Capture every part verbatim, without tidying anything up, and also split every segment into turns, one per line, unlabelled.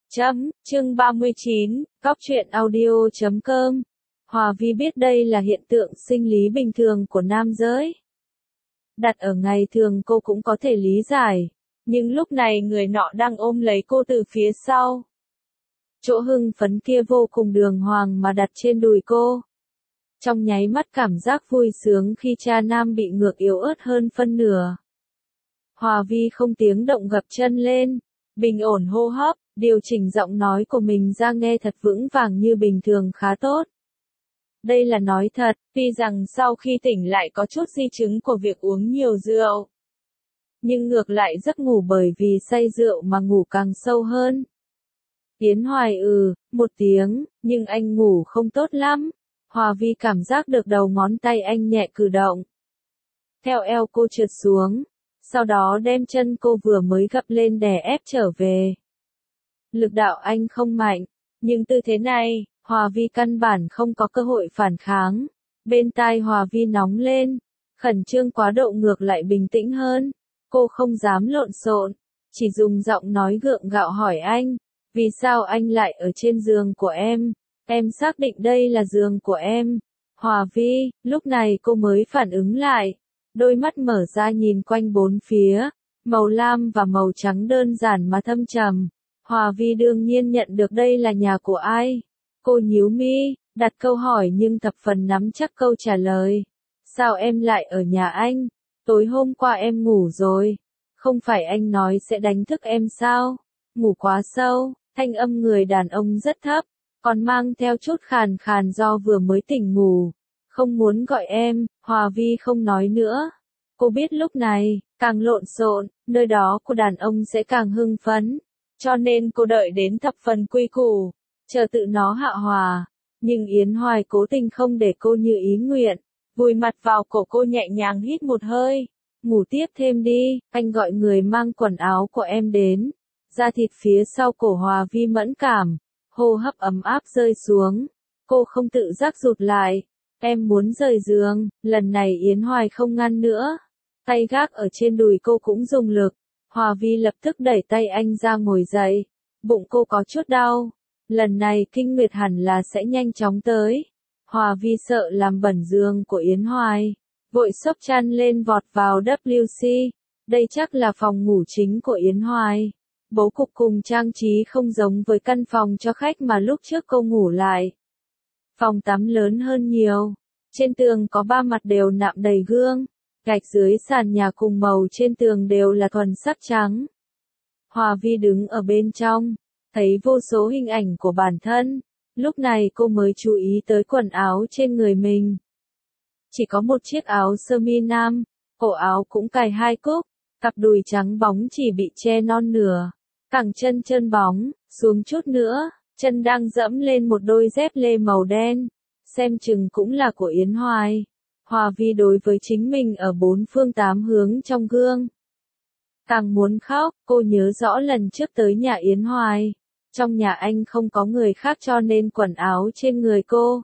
Chấm, chương ba mươi chín, cóc truyện audio chấm com. Hòa Vi biết đây là hiện tượng sinh lý bình thường của nam giới. Đặt ở ngày thường cô cũng có thể lý giải, nhưng lúc này người nọ đang ôm lấy cô từ phía sau. Chỗ hưng phấn kia vô cùng đường hoàng mà đặt trên đùi cô. Trong nháy mắt cảm giác vui sướng khi cha nam bị ngược yếu ớt hơn phân nửa. Hòa Vi không tiếng động gập chân lên, bình ổn hô hấp, điều chỉnh giọng nói của mình ra nghe thật vững vàng như bình thường khá tốt. Đây là nói thật, tuy rằng sau khi tỉnh lại có chút di chứng của việc uống nhiều rượu. Nhưng ngược lại giấc ngủ bởi vì say rượu mà ngủ càng sâu hơn. Yến Hoài ừ, một tiếng, nhưng anh ngủ không tốt lắm. Hòa Vi cảm giác được đầu ngón tay anh nhẹ cử động. Theo eo cô trượt xuống, sau đó đem chân cô vừa mới gập lên đè ép trở về. Lực đạo anh không mạnh, nhưng tư thế này, Hòa Vi căn bản không có cơ hội phản kháng. Bên tai Hòa Vi nóng lên, khẩn trương quá độ ngược lại bình tĩnh hơn. Cô không dám lộn xộn, chỉ dùng giọng nói gượng gạo hỏi anh, vì sao anh lại ở trên giường của em? Em xác định đây là giường của em. Hòa Vi, lúc này cô mới phản ứng lại, đôi mắt mở ra nhìn quanh bốn phía, màu lam và màu trắng đơn giản mà thâm trầm. Hòa Vi đương nhiên nhận được đây là nhà của ai. Cô nhíu mi, đặt câu hỏi nhưng thập phần nắm chắc câu trả lời. Sao em lại ở nhà anh? Tối hôm qua em ngủ rồi. Không phải anh nói sẽ đánh thức em sao? Ngủ quá sâu, thanh âm người đàn ông rất thấp, còn mang theo chút khàn khàn do vừa mới tỉnh ngủ. Không muốn gọi em, Hòa Vi không nói nữa. Cô biết lúc này, càng lộn xộn, nơi đó của đàn ông sẽ càng hưng phấn. Cho nên cô đợi đến thập phần quy củ, chờ tự nó hạ hòa. Nhưng Yến Hoài cố tình không để cô như ý nguyện, vùi mặt vào cổ cô nhẹ nhàng hít một hơi. Ngủ tiếp thêm đi, anh gọi người mang quần áo của em đến. Da thịt phía sau cổ Hòa Vi mẫn cảm, hô hấp ấm áp rơi xuống. Cô không tự giác rụt lại. Em muốn rời giường, lần này Yến Hoài không ngăn nữa. Tay gác ở trên đùi cô cũng dùng lực. Hòa Vi lập tức đẩy tay anh ra ngồi dậy. Bụng cô có chút đau. Lần này kinh nguyệt hẳn là sẽ nhanh chóng tới. Hòa Vi sợ làm bẩn giường của Yến Hoài, vội xốc chăn lên vọt vào W C. Đây chắc là phòng ngủ chính của Yến Hoài. Bố cục cùng trang trí không giống với căn phòng cho khách mà lúc trước cô ngủ lại. Phòng tắm lớn hơn nhiều. Trên tường có ba mặt đều nạm đầy gương. Gạch dưới sàn nhà cùng màu trên tường đều là thuần sắc trắng. Hòa Vi đứng ở bên trong, thấy vô số hình ảnh của bản thân. Lúc này cô mới chú ý tới quần áo trên người mình. Chỉ có một chiếc áo sơ mi nam, cổ áo cũng cài hai cúc, cặp đùi trắng bóng chỉ bị che non nửa. Cẳng chân trơn bóng, xuống chút nữa, chân đang dẫm lên một đôi dép lê màu đen. Xem chừng cũng là của Yến Hoài. Hòa Vi đối với chính mình ở bốn phương tám hướng trong gương. Càng muốn khóc, cô nhớ rõ lần trước tới nhà Yến Hoài. Trong nhà anh không có người khác cho nên quần áo trên người cô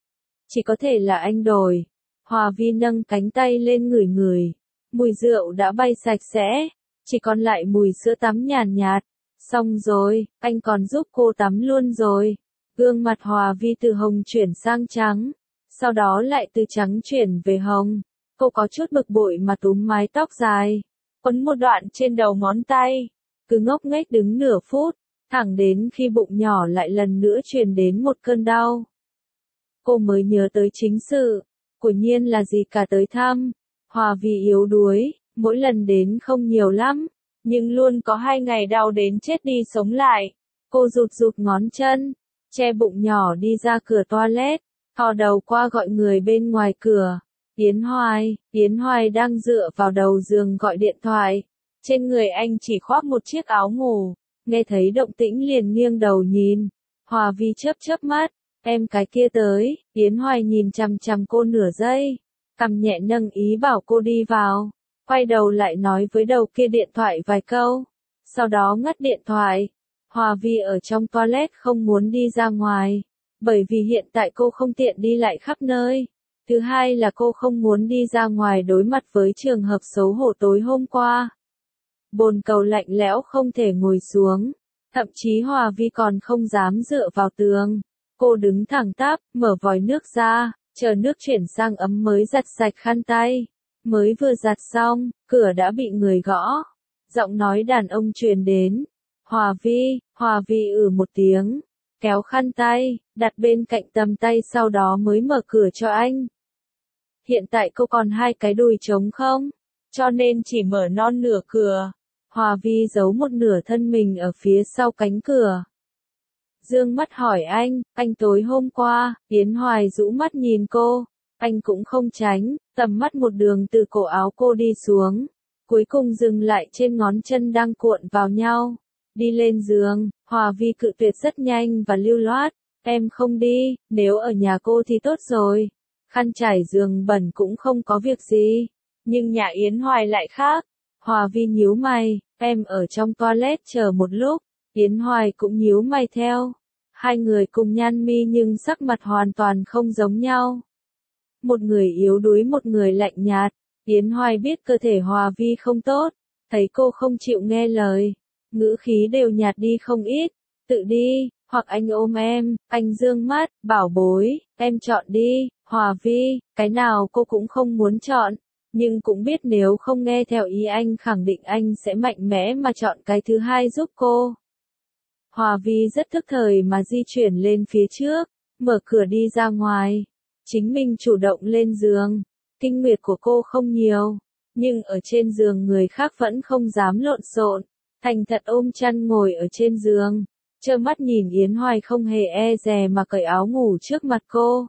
chỉ có thể là anh đổi. Hòa Vi nâng cánh tay lên ngửi ngửi. Mùi rượu đã bay sạch sẽ, chỉ còn lại mùi sữa tắm nhàn nhạt. Xong rồi, anh còn giúp cô tắm luôn rồi. Gương mặt Hòa Vi từ hồng chuyển sang trắng, sau đó lại từ trắng chuyển về hồng. Cô có chút bực bội mà túm mái tóc dài, quấn một đoạn trên đầu ngón tay, cứ ngốc nghếch đứng nửa phút, thẳng đến khi bụng nhỏ lại lần nữa truyền đến một cơn đau. Cô mới nhớ tới chính sự, của Nhiên là gì cả tới thăm. Hòa Vi yếu đuối, mỗi lần đến không nhiều lắm, nhưng luôn có hai ngày đau đến chết đi sống lại. Cô rụt rụt ngón chân, che bụng nhỏ đi ra cửa toilet, thò đầu qua gọi người bên ngoài cửa. Yến Hoài, Yến Hoài đang dựa vào đầu giường gọi điện thoại. Trên người anh chỉ khoác một chiếc áo ngủ, nghe thấy động tĩnh liền nghiêng đầu nhìn. Hòa Vi chớp chớp mắt, em cái kia tới. Yến Hoài nhìn chằm chằm cô nửa giây, cằm nhẹ nâng ý bảo cô đi vào, quay đầu lại nói với đầu kia điện thoại vài câu, sau đó ngắt điện thoại. Hòa Vi ở trong toilet không muốn đi ra ngoài, bởi vì hiện tại cô không tiện đi lại khắp nơi. Thứ hai là cô không muốn đi ra ngoài đối mặt với trường hợp xấu hổ tối hôm qua. Bồn cầu lạnh lẽo không thể ngồi xuống, Thậm chí Hòa Vi còn không dám dựa vào tường. Cô đứng thẳng tắp, mở vòi nước ra, chờ nước chuyển sang ấm mới giặt sạch khăn tay. Mới vừa giặt xong, cửa đã bị người gõ. Giọng nói đàn ông truyền đến. Hòa Vi, Hòa Vi ừ một tiếng. Kéo khăn tay, đặt bên cạnh tầm tay sau đó mới mở cửa cho anh. Hiện tại cô còn hai cái đùi trống không? Cho nên chỉ mở non nửa cửa. Hòa Vi giấu một nửa thân mình ở phía sau cánh cửa. Dương mắt hỏi anh, anh tối hôm qua, Yến Hoài rũ mắt nhìn cô. Anh cũng không tránh, tầm mắt một đường từ cổ áo cô đi xuống. Cuối cùng dừng lại trên ngón chân đang cuộn vào nhau. Đi lên giường, Hòa Vi cự tuyệt rất nhanh và lưu loát. Em không đi, nếu ở nhà cô thì tốt rồi. Khăn trải giường bẩn cũng không có việc gì. Nhưng nhà Yến Hoài lại khác. Hòa Vi nhíu mày, em ở trong toilet chờ một lúc. Yến Hoài cũng nhíu mày theo. Hai người cùng nhăn mi nhưng sắc mặt hoàn toàn không giống nhau. Một người yếu đuối một người lạnh nhạt. Yến Hoài biết cơ thể Hòa Vi không tốt. Thấy cô không chịu nghe lời. Ngữ khí đều nhạt đi không ít. Tự đi, hoặc anh ôm em, anh dương mắt, bảo bối, em chọn đi. Hòa Vi, cái nào cô cũng không muốn chọn. Nhưng cũng biết nếu không nghe theo ý anh khẳng định anh sẽ mạnh mẽ mà chọn cái thứ hai giúp cô. Hòa Vi rất thức thời mà di chuyển lên phía trước, mở cửa đi ra ngoài. Chính mình chủ động lên giường. Kinh nguyệt của cô không nhiều, nhưng ở trên giường người khác vẫn không dám lộn xộn. Thành thật ôm chăn ngồi ở trên giường, trơ mắt nhìn Yến Hoài không hề e dè mà cởi áo ngủ trước mặt cô.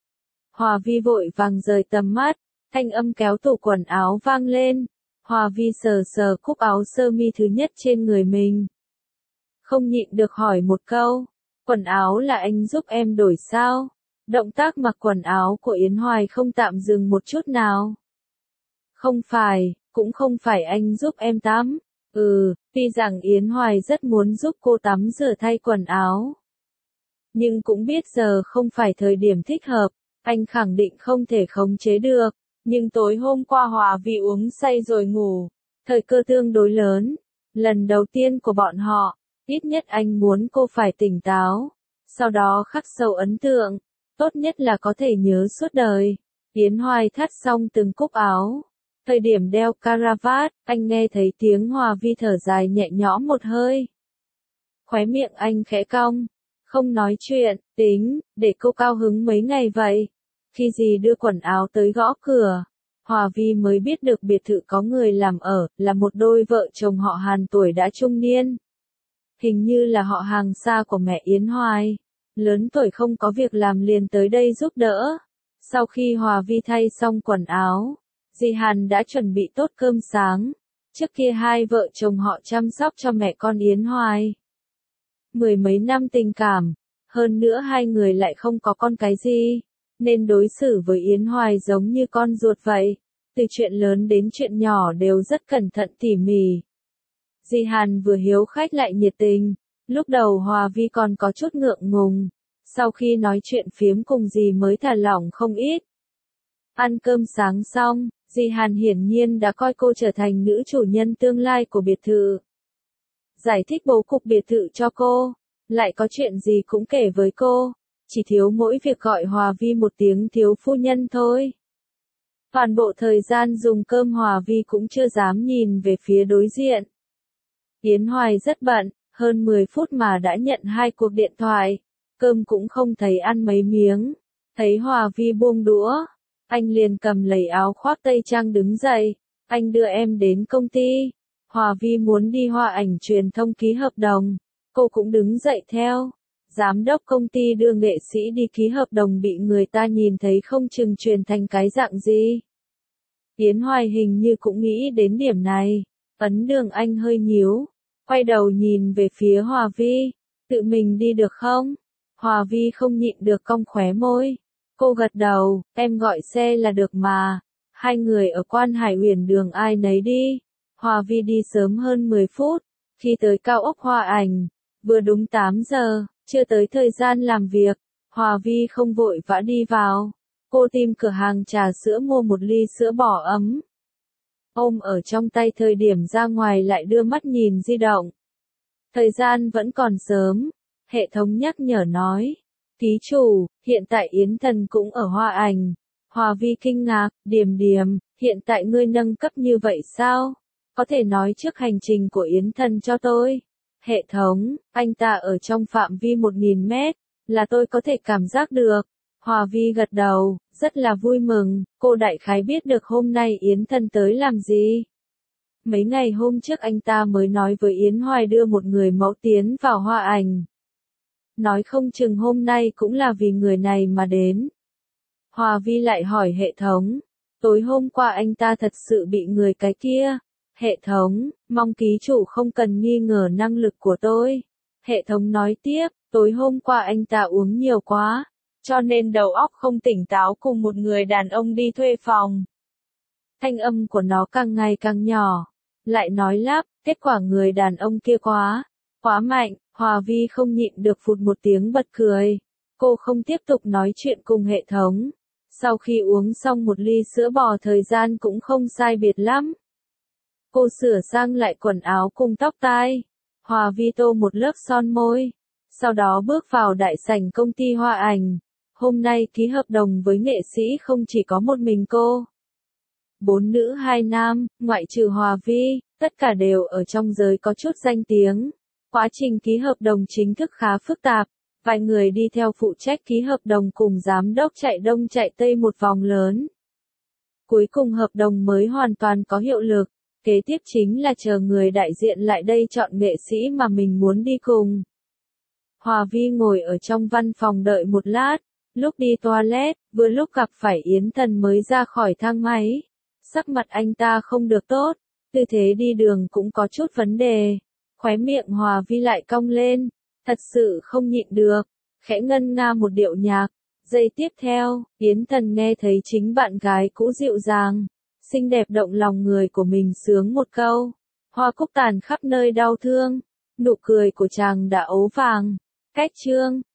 Hòa Vi vội vàng rời tầm mắt, thanh âm kéo tủ quần áo vang lên. Hòa Vi sờ sờ cúc áo sơ mi thứ nhất trên người mình. Không nhịn được hỏi một câu, quần áo là anh giúp em đổi sao? Động tác mặc quần áo của Yến Hoài không tạm dừng một chút nào. Không phải, cũng không phải anh giúp em tắm. Ừ, tuy rằng Yến Hoài rất muốn giúp cô tắm rửa thay quần áo. Nhưng cũng biết giờ không phải thời điểm thích hợp, anh khẳng định không thể khống chế được. Nhưng tối hôm qua Hòa Vi uống say rồi ngủ, thời cơ tương đối lớn. Lần đầu tiên của bọn họ, ít nhất anh muốn cô phải tỉnh táo. Sau đó khắc sâu ấn tượng, tốt nhất là có thể nhớ suốt đời. Yến Hoài thắt xong từng cúc áo. Thời điểm đeo caravat, anh nghe thấy tiếng Hòa Vi thở dài nhẹ nhõm một hơi. Khóe miệng anh khẽ cong, không nói chuyện, tính, để cô cao hứng mấy ngày vậy. Khi dì đưa quần áo tới gõ cửa, Hòa Vi mới biết được biệt thự có người làm ở, là một đôi vợ chồng họ Hàn tuổi đã trung niên. Hình như là họ hàng xa của mẹ Yến Hoài. Lớn tuổi không có việc làm liền tới đây giúp đỡ. Sau khi Hòa Vi thay xong quần áo, dì Hàn đã chuẩn bị tốt cơm sáng. Trước kia hai vợ chồng họ chăm sóc cho mẹ con Yến Hoài. Mười mấy năm tình cảm, hơn nữa hai người lại không có con cái gì, nên đối xử với Yến Hoài giống như con ruột vậy. Từ chuyện lớn đến chuyện nhỏ đều rất cẩn thận tỉ mỉ. Dì Hàn vừa hiếu khách lại nhiệt tình. Lúc đầu Hòa Vi còn có chút ngượng ngùng. Sau khi nói chuyện phiếm cùng dì mới thả lỏng không ít. Ăn cơm sáng xong, dì Hàn hiển nhiên đã coi cô trở thành nữ chủ nhân tương lai của biệt thự. Giải thích bố cục biệt thự cho cô, lại có chuyện gì cũng kể với cô, chỉ thiếu mỗi việc gọi Hòa Vi một tiếng thiếu phu nhân thôi. Toàn bộ thời gian dùng cơm Hòa Vi cũng chưa dám nhìn về phía đối diện. Yến Hoài rất bận, hơn mười phút mà đã nhận hai cuộc điện thoại, cơm cũng không thấy ăn mấy miếng. Thấy Hòa Vi buông đũa, anh liền cầm lấy áo khoác tây trang đứng dậy, anh đưa em đến công ty. Hòa Vi muốn đi Hoa Ảnh truyền thông ký hợp đồng, cô cũng đứng dậy theo. Giám đốc công ty đưa nghệ sĩ đi ký hợp đồng bị người ta nhìn thấy không chừng truyền thành cái dạng gì. Yến Hoài hình như cũng nghĩ đến điểm này, ấn đường anh hơi nhíu, quay đầu nhìn về phía Hòa Vi, tự mình đi được không? Hòa Vi không nhịn được cong khóe môi. Cô gật đầu, em gọi xe là được mà. Hai người ở Quan Hải Uyển đường ai nấy đi. Hòa Vi đi sớm hơn mười phút, khi tới cao ốc Hoa Ảnh, vừa đúng tám giờ, chưa tới thời gian làm việc. Hòa Vi không vội vã đi vào. Cô tìm cửa hàng trà sữa mua một ly sữa bò ấm. Ôm ở trong tay thời điểm ra ngoài lại đưa mắt nhìn di động. Thời gian vẫn còn sớm. Hệ thống nhắc nhở nói. Ký chủ, hiện tại Yến Thần cũng ở Hoa Ảnh. Hòa Vi kinh ngạc, Điềm Điềm, hiện tại ngươi nâng cấp như vậy sao? Có thể nói trước hành trình của Yến Thần cho tôi. Hệ thống, anh ta ở trong phạm vi một nghìn mét, là tôi có thể cảm giác được. Hòa Vi gật đầu, rất là vui mừng, cô đại khái biết được hôm nay Yến Thần tới làm gì. Mấy ngày hôm trước anh ta mới nói với Yến Hoài đưa một người mẫu tiến vào Hoa Ảnh. Nói không chừng hôm nay cũng là vì người này mà đến. Hòa Vi lại hỏi hệ thống, tối hôm qua anh ta thật sự bị người cái kia. Hệ thống, mong ký chủ không cần nghi ngờ năng lực của tôi. Hệ thống nói tiếp, tối hôm qua anh ta uống nhiều quá, cho nên đầu óc không tỉnh táo cùng một người đàn ông đi thuê phòng. Thanh âm của nó càng ngày càng nhỏ, lại nói lắp, kết quả người đàn ông kia quá, quá mạnh. Hòa Vi không nhịn được phụt một tiếng bật cười. Cô không tiếp tục nói chuyện cùng hệ thống. Sau khi uống xong một ly sữa bò thời gian cũng không sai biệt lắm. Cô sửa sang lại quần áo cùng tóc tai. Hòa Vi tô một lớp son môi. Sau đó bước vào đại sảnh công ty Hoa Ảnh. Hôm nay ký hợp đồng với nghệ sĩ không chỉ có một mình cô. Bốn nữ hai nam, ngoại trừ Hòa Vi, tất cả đều ở trong giới có chút danh tiếng. Quá trình ký hợp đồng chính thức khá phức tạp, vài người đi theo phụ trách ký hợp đồng cùng giám đốc chạy đông chạy tây một vòng lớn. Cuối cùng hợp đồng mới hoàn toàn có hiệu lực, kế tiếp chính là chờ người đại diện lại đây chọn nghệ sĩ mà mình muốn đi cùng. Hòa Vi ngồi ở trong văn phòng đợi một lát, lúc đi toilet, vừa lúc gặp phải Yến Thần mới ra khỏi thang máy. Sắc mặt anh ta không được tốt, tư thế đi đường cũng có chút vấn đề. Khóe miệng Hòa Vi lại cong lên, thật sự không nhịn được, khẽ ngân nga một điệu nhạc. Giây tiếp theo, Yến Thần nghe thấy chính bạn gái cũ dịu dàng, xinh đẹp động lòng người của mình sướng một câu. Hoa cúc tàn khắp nơi đau thương, nụ cười của chàng đã ố vàng. Cách chương